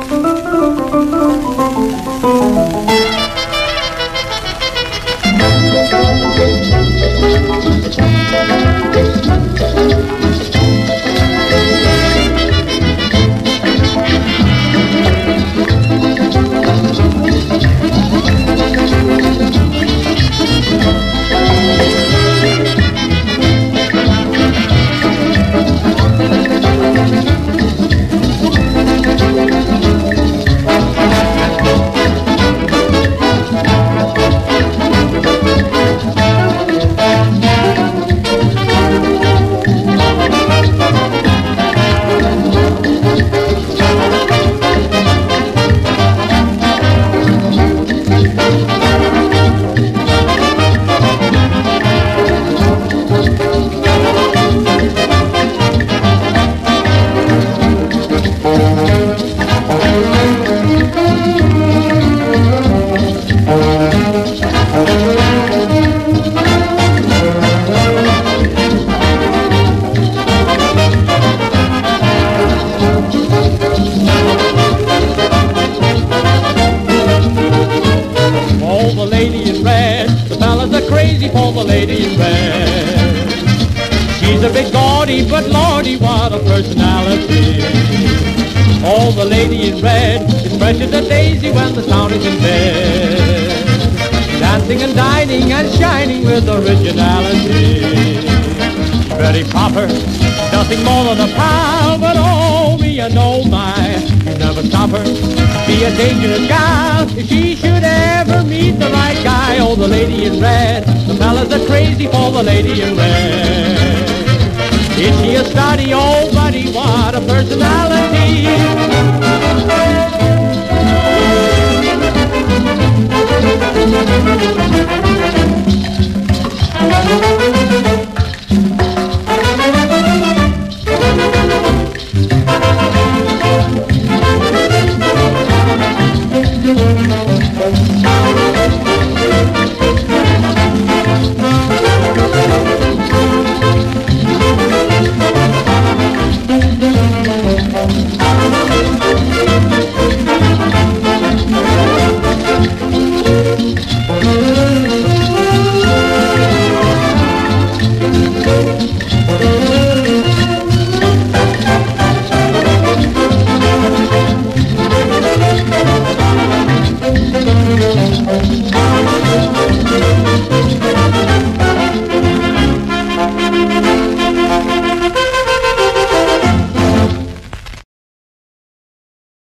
Crazy for the lady in red. She's a bit gaudy, but lordy, what a personality. Oh, the lady in red is fresh as a daisy when the town is in bed. Dancing and dining and shining with originality. Very proper, nothing more than a pal, but oh, me and oh my, you never stop her. Be a dangerous gal if she should ever meet the right guy. Oh, the lady in red, the fellas are crazy for the lady in red. Is she a study? Oh, buddy, what a personality.